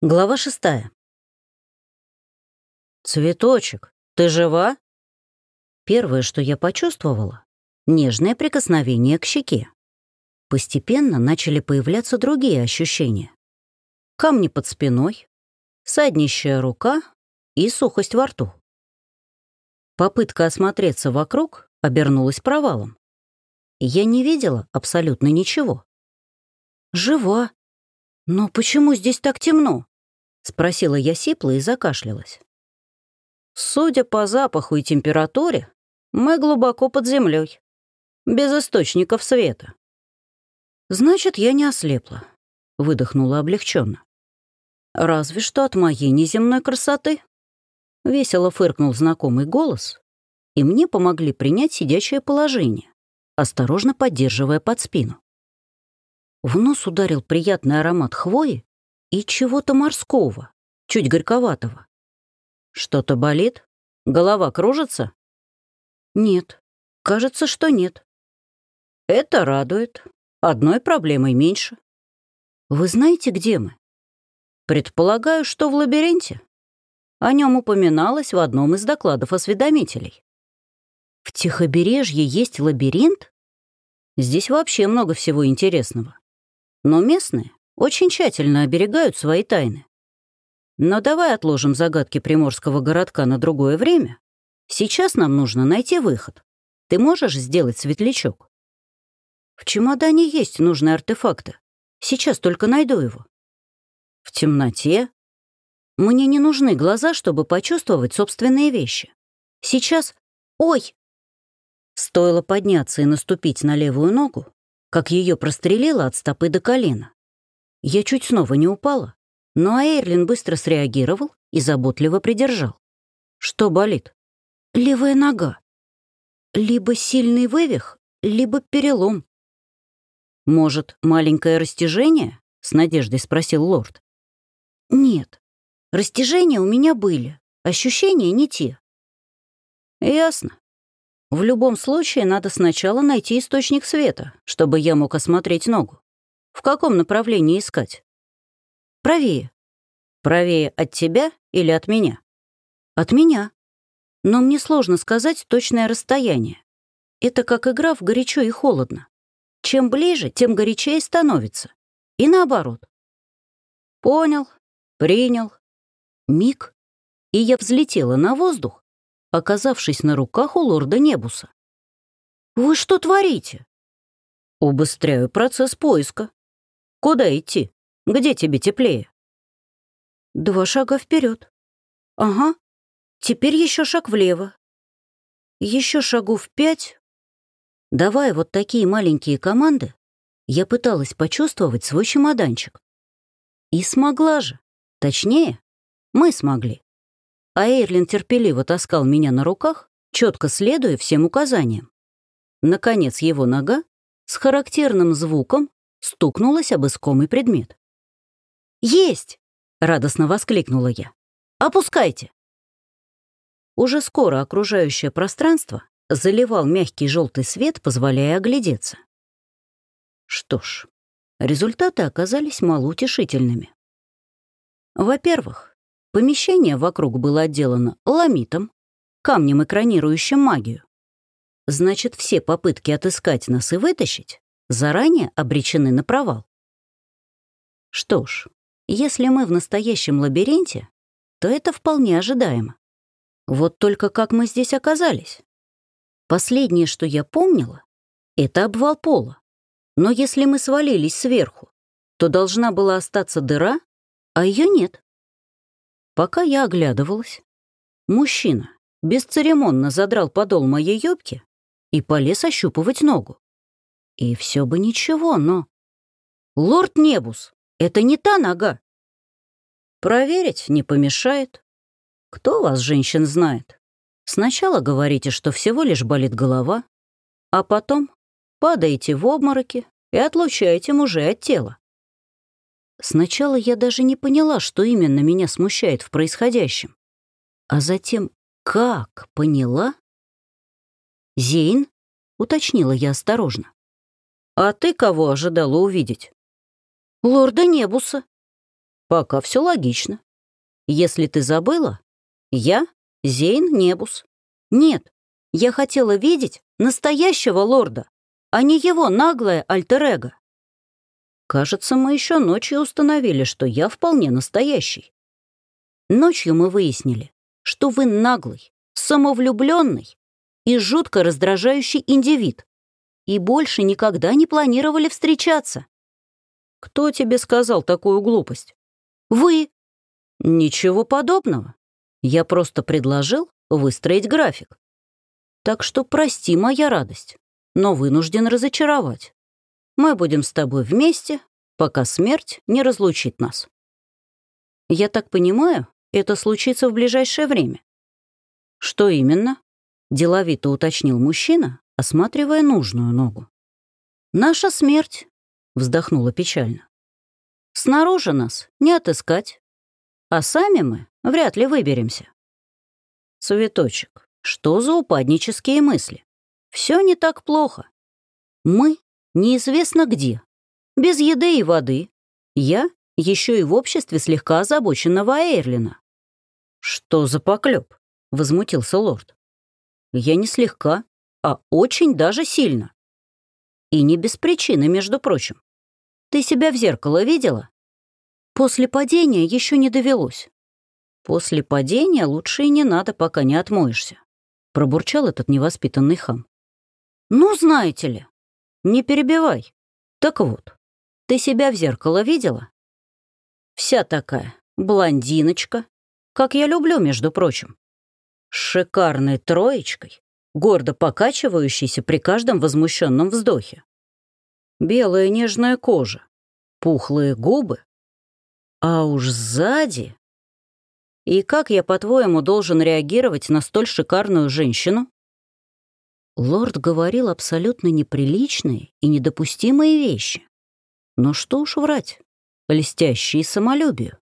Глава 6. «Цветочек, ты жива?» Первое, что я почувствовала — нежное прикосновение к щеке. Постепенно начали появляться другие ощущения. Камни под спиной, саднищая рука и сухость во рту. Попытка осмотреться вокруг обернулась провалом. Я не видела абсолютно ничего. «Жива. Но почему здесь так темно?» — спросила я сипло и закашлялась. «Судя по запаху и температуре, мы глубоко под землей, без источников света». «Значит, я не ослепла», — выдохнула облегченно. «Разве что от моей неземной красоты». Весело фыркнул знакомый голос, и мне помогли принять сидячее положение, осторожно поддерживая под спину. В нос ударил приятный аромат хвои и чего-то морского, чуть горьковатого. «Что-то болит? Голова кружится?» «Нет. Кажется, что нет». «Это радует. Одной проблемой меньше». «Вы знаете, где мы?» «Предполагаю, что в лабиринте. О нем упоминалось в одном из докладов осведомителей». «В Тихобережье есть лабиринт?» «Здесь вообще много всего интересного. Но местные очень тщательно оберегают свои тайны. Но давай отложим загадки приморского городка на другое время. Сейчас нам нужно найти выход. Ты можешь сделать светлячок?» «В чемодане есть нужные артефакты. Сейчас только найду его». «В темноте?» «Мне не нужны глаза, чтобы почувствовать собственные вещи. Сейчас... Ой!» Стоило подняться и наступить на левую ногу, как ее прострелило от стопы до колена. Я чуть снова не упала, но Эйрлин быстро среагировал и заботливо придержал. «Что болит?» «Левая нога. Либо сильный вывих, либо перелом». «Может, маленькое растяжение?» — с надеждой спросил лорд. «Нет, растяжения у меня были, ощущения не те». «Ясно. В любом случае надо сначала найти источник света, чтобы я мог осмотреть ногу. В каком направлении искать?» «Правее». «Правее от тебя или от меня?» «От меня. Но мне сложно сказать точное расстояние. Это как игра в горячо и холодно. Чем ближе, тем горячее становится. И наоборот». «Понял, принял». Миг, и я взлетела на воздух, оказавшись на руках у лорда Небуса. «Вы что творите?» «Убыстряю процесс поиска. Куда идти? Где тебе теплее?» 2 шага вперед. Ага. Теперь еще шаг влево. Еще шагов 5. Давая вот такие маленькие команды, я пыталась почувствовать свой чемоданчик. И смогла же. Точнее, мы смогли. А Эйрлин терпеливо таскал меня на руках, четко следуя всем указаниям. Наконец его нога с характерным звуком стукнулась об искомый предмет. «Есть!» — радостно воскликнула я. «Опускайте!» Уже скоро окружающее пространство заливал мягкий желтый свет, позволяя оглядеться. Что ж, результаты оказались малоутешительными. Во-первых, помещение вокруг было отделано ламитом, камнем, экранирующим магию. Значит, все попытки отыскать нас и вытащить заранее обречены на провал. Что ж, если мы в настоящем лабиринте, то это вполне ожидаемо. Вот только как мы здесь оказались? Последнее, что я помнила, это обвал пола. Но если мы свалились сверху, то должна была остаться дыра, а ее нет. Пока я оглядывалась, мужчина бесцеремонно задрал подол моей юбки и полез ощупывать ногу. И все бы ничего, но... «Лорд Небус, это не та нога!» «Проверить не помешает. Кто вас, женщин, знает? Сначала говорите, что всего лишь болит голова, а потом падаете в обмороки и отлучаете мужей от тела». Сначала я даже не поняла, что именно меня смущает в происходящем. А затем как поняла? «Зейн?» — уточнила я осторожно. «А ты кого ожидала увидеть?» «Лорда Небуса». Пока все логично. Если ты забыла, я Зейн Небус. Нет, я хотела видеть настоящего лорда, а не его наглое альтер-эго. Кажется, мы еще ночью установили, что я вполне настоящий. Ночью мы выяснили, что вы наглый, самовлюбленный и жутко раздражающий индивид, и больше никогда не планировали встречаться. Кто тебе сказал такую глупость? Вы. Ничего подобного. Я просто предложил выстроить график. Так что прости, моя радость, но вынужден разочаровать. Мы будем с тобой вместе, пока смерть не разлучит нас. Я так понимаю, это случится в ближайшее время. Что именно? Деловито уточнил мужчина, осматривая нужную ногу. Наша смерть, вздохнула печально. Снаружи нас не отыскать, а сами мы вряд ли выберемся. Цветочек, что за упаднические мысли? Все не так плохо. Мы неизвестно где, без еды и воды. Я еще и в обществе слегка озабоченного Эйрлина. Что за поклеп? Возмутился лорд. Я не слегка, а очень даже сильно. И не без причины, между прочим. Ты себя в зеркало видела? После падения еще не довелось. После падения лучше и не надо, пока не отмоешься, пробурчал этот невоспитанный хам. Ну, знаете ли. Не перебивай. Так вот, ты себя в зеркало видела? Вся такая блондиночка, как я люблю, между прочим. С шикарной троечкой, гордо покачивающейся при каждом возмущенном вздохе. Белая нежная кожа, пухлые губы. А уж сзади... И как я, по-твоему, должен реагировать на столь шикарную женщину? Лорд говорил абсолютно неприличные и недопустимые вещи. Но что уж врать, льстящие самолюбию.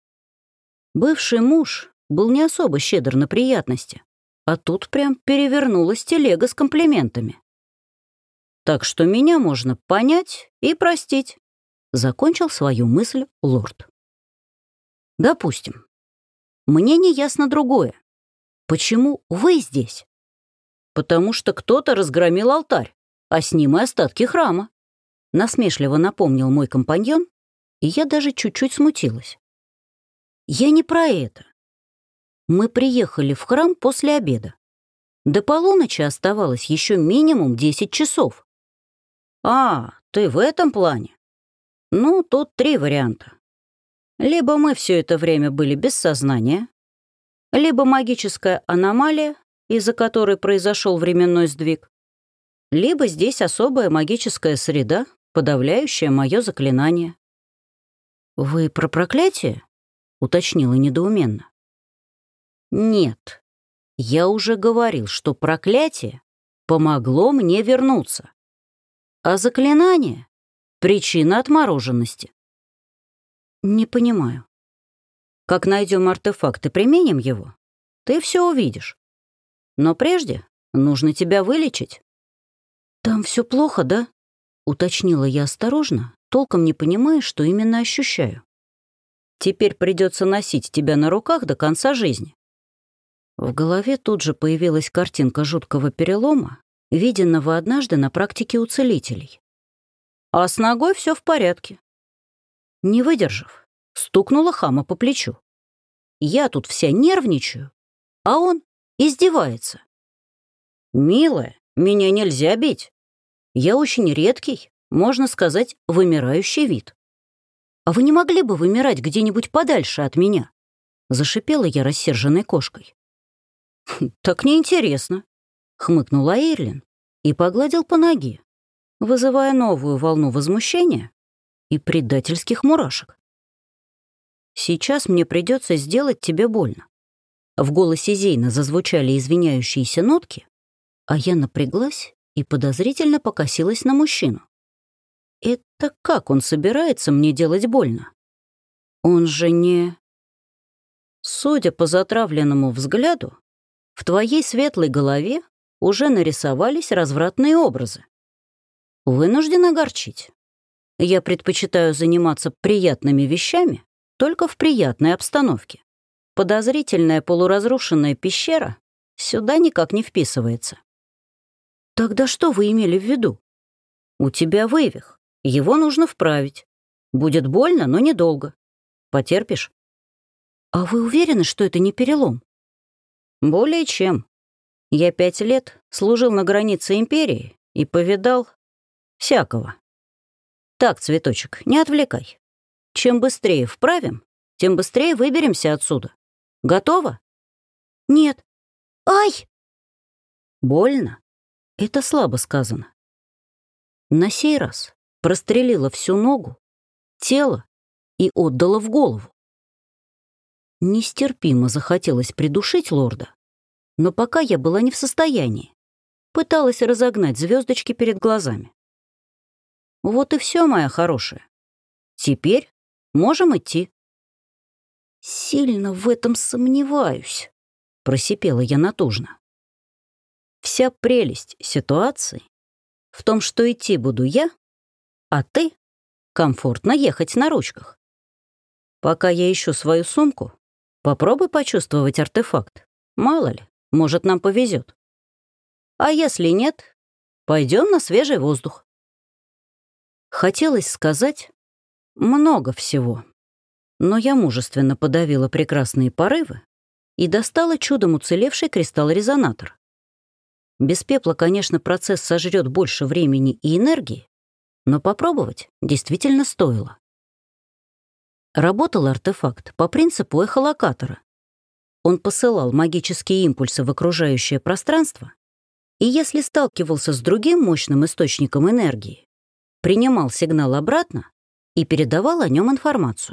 Бывший муж был не особо щедр на приятности, а тут прям перевернулась телега с комплиментами. Так что меня можно понять и простить, закончил свою мысль лорд. Допустим. Мне не ясно другое. Почему вы здесь? Потому что кто-то разгромил алтарь, а с ним и остатки храма. Насмешливо напомнил мой компаньон, и я даже чуть-чуть смутилась. Я не про это. Мы приехали в храм после обеда. До полуночи оставалось еще минимум 10 часов. А, ты в этом плане? Ну, тут 3 варианта. Либо мы все это время были без сознания, либо магическая аномалия, из-за которой произошел временной сдвиг, либо здесь особая магическая среда, подавляющая мое заклинание. «Вы про проклятие?» — уточнила недоуменно. «Нет, я уже говорил, что проклятие помогло мне вернуться, а заклинание — причина отмороженности». «Не понимаю. Как найдем артефакт и применим его, ты все увидишь. Но прежде нужно тебя вылечить». «Там все плохо, да?» — уточнила я осторожно, толком не понимая, что именно ощущаю. «Теперь придется носить тебя на руках до конца жизни». В голове тут же появилась картинка жуткого перелома, виденного однажды на практике у целителей. А с ногой все в порядке. Не выдержав, стукнула хама по плечу. Я тут вся нервничаю, а он издевается. «Милая, меня нельзя бить. Я очень редкий, можно сказать, вымирающий вид. А вы не могли бы вымирать где-нибудь подальше от меня?» Зашипела я рассерженной кошкой. «Так неинтересно», — хмыкнул Эйрлин и погладил по ноге, вызывая новую волну возмущения и предательских мурашек. «Сейчас мне придется сделать тебе больно». В голосе Зейна зазвучали извиняющиеся нотки, а я напряглась и подозрительно покосилась на мужчину. Это как он собирается мне делать больно? Он же не... Судя по затравленному взгляду, в твоей светлой голове уже нарисовались развратные образы. Вынужден огорчить. Я предпочитаю заниматься приятными вещами только в приятной обстановке. Подозрительная полуразрушенная пещера сюда никак не вписывается. Тогда что вы имели в виду? У тебя вывих. Его нужно вправить. Будет больно, но недолго. Потерпишь? А вы уверены, что это не перелом? Более чем. Я 5 лет служил на границе империи и повидал всякого. Так, цветочек, не отвлекай. Чем быстрее вправим, тем быстрее выберемся отсюда. Готова? Нет. Ай! Больно? Это слабо сказано. На сей раз прострелила всю ногу, тело и отдала в голову. Нестерпимо захотелось придушить лорда, но пока я была не в состоянии. Пыталась разогнать звездочки перед глазами. Вот и все, моя хорошая. Теперь можем идти. Сильно в этом сомневаюсь, просипела я натужно. Вся прелесть ситуации в том, что идти буду я, а ты комфортно ехать на ручках. Пока я ищу свою сумку, попробуй почувствовать артефакт. Мало ли, может, нам повезет. А если нет, пойдем на свежий воздух. Хотелось сказать много всего, но я мужественно подавила прекрасные порывы и достала чудом уцелевший кристалл-резонатор. Без пепла, конечно, процесс сожрет больше времени и энергии, но попробовать действительно стоило. Работал артефакт по принципу эхолокатора. Он посылал магические импульсы в окружающее пространство, и если сталкивался с другим мощным источником энергии, принимал сигнал обратно и передавал о нем информацию.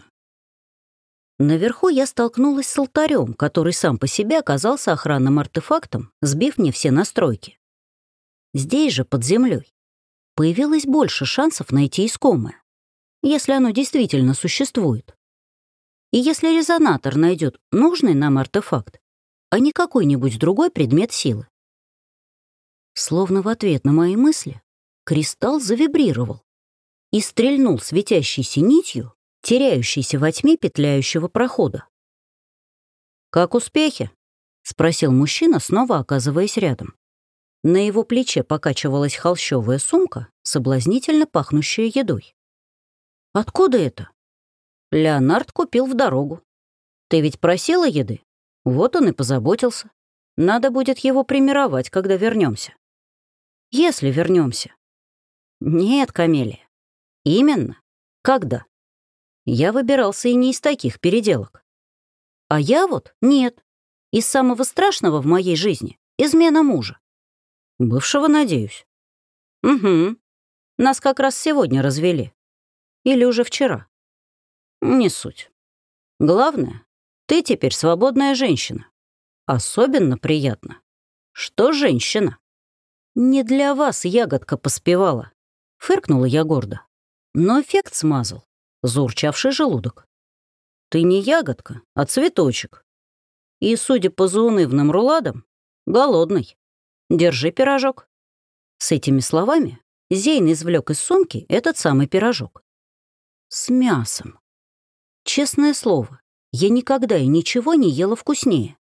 Наверху я столкнулась с алтарем, который сам по себе оказался охранным артефактом, сбив мне все настройки. Здесь же, под землей, появилось больше шансов найти искомое, если оно действительно существует. И если резонатор найдет нужный нам артефакт, а не какой-нибудь другой предмет силы. Словно в ответ на мои мысли, кристалл завибрировал и стрельнул светящейся нитью, теряющейся во тьме петляющего прохода. «Как успехи?» — спросил мужчина, снова оказываясь рядом. На его плече покачивалась холщовая сумка, соблазнительно пахнущая едой. «Откуда это?» «Леонард купил в дорогу. Ты ведь просила еды? Вот он и позаботился. Надо будет его примировать, когда вернемся. Если вернемся. Нет, Камелия. Именно. Когда? Я выбирался и не из таких переделок. А я вот нет. Из самого страшного в моей жизни — измена мужа. Бывшего, надеюсь. Угу. Нас как раз сегодня развели. Или уже вчера. Не суть. Главное, ты теперь свободная женщина. Особенно приятно, что женщина. Не для вас ягодка поспевала. Фыркнула я гордо. Но эффект смазал заурчавший желудок. Ты не ягодка, а цветочек. И, судя по заунывным руладам, голодный. Держи пирожок. С этими словами Зейн извлек из сумки этот самый пирожок. С мясом. Честное слово, я никогда и ничего не ела вкуснее.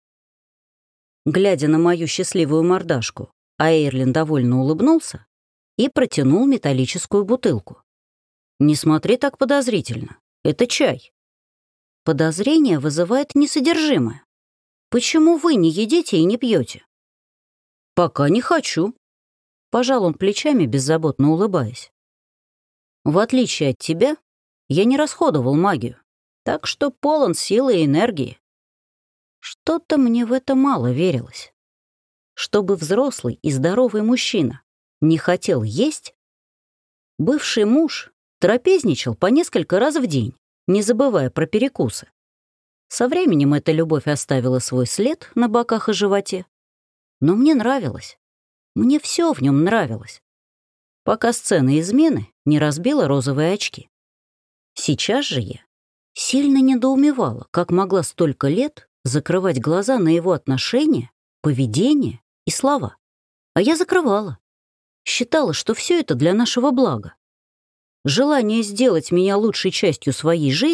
Глядя на мою счастливую мордашку, Аэрлин довольно улыбнулся и протянул металлическую бутылку. «Не смотри так подозрительно. Это чай». Подозрение вызывает несодержимое. Почему вы не едите и не пьете? «Пока не хочу», — пожал он плечами, беззаботно улыбаясь. «В отличие от тебя, я не расходовал магию, так что полон силы и энергии». Что-то мне в это мало верилось. Чтобы взрослый и здоровый мужчина не хотел есть, бывший муж трапезничал по несколько раз в день, не забывая про перекусы. Со временем эта любовь оставила свой след на боках и животе. Но мне нравилось. Мне все в нем нравилось. Пока сцена измены не разбила розовые очки. Сейчас же я сильно недоумевала, как могла столько лет закрывать глаза на его отношения, поведение и слова. А я закрывала. Считала, что все это для нашего блага. Желание сделать меня лучшей частью своей жизни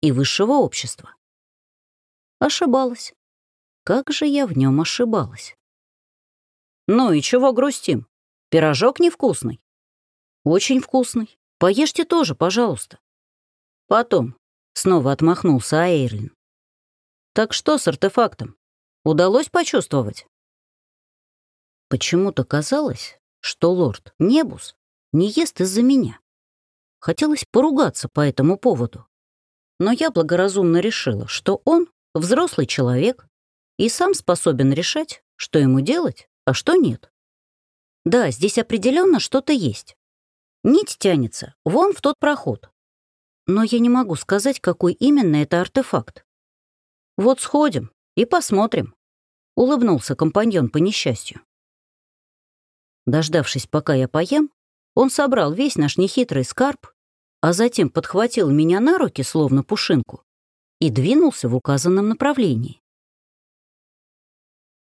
и высшего общества. Ошибалась. Как же я в нем ошибалась? Ну и чего грустим? Пирожок невкусный? Очень вкусный. Поешьте тоже, пожалуйста. Потом. Снова отмахнулся Аэрлин. Так что с артефактом? Удалось почувствовать? Почему-то казалось, что лорд Небус не ест из-за меня. Хотелось поругаться по этому поводу. Но я благоразумно решила, что он взрослый человек и сам способен решать, что ему делать, а что нет. Да, здесь определенно что-то есть. Нить тянется вон в тот проход. Но я не могу сказать, какой именно это артефакт. Вот сходим и посмотрим, улыбнулся компаньон по несчастью. Дождавшись, пока я поем, он собрал весь наш нехитрый скарб, а затем подхватил меня на руки, словно пушинку, и двинулся в указанном направлении.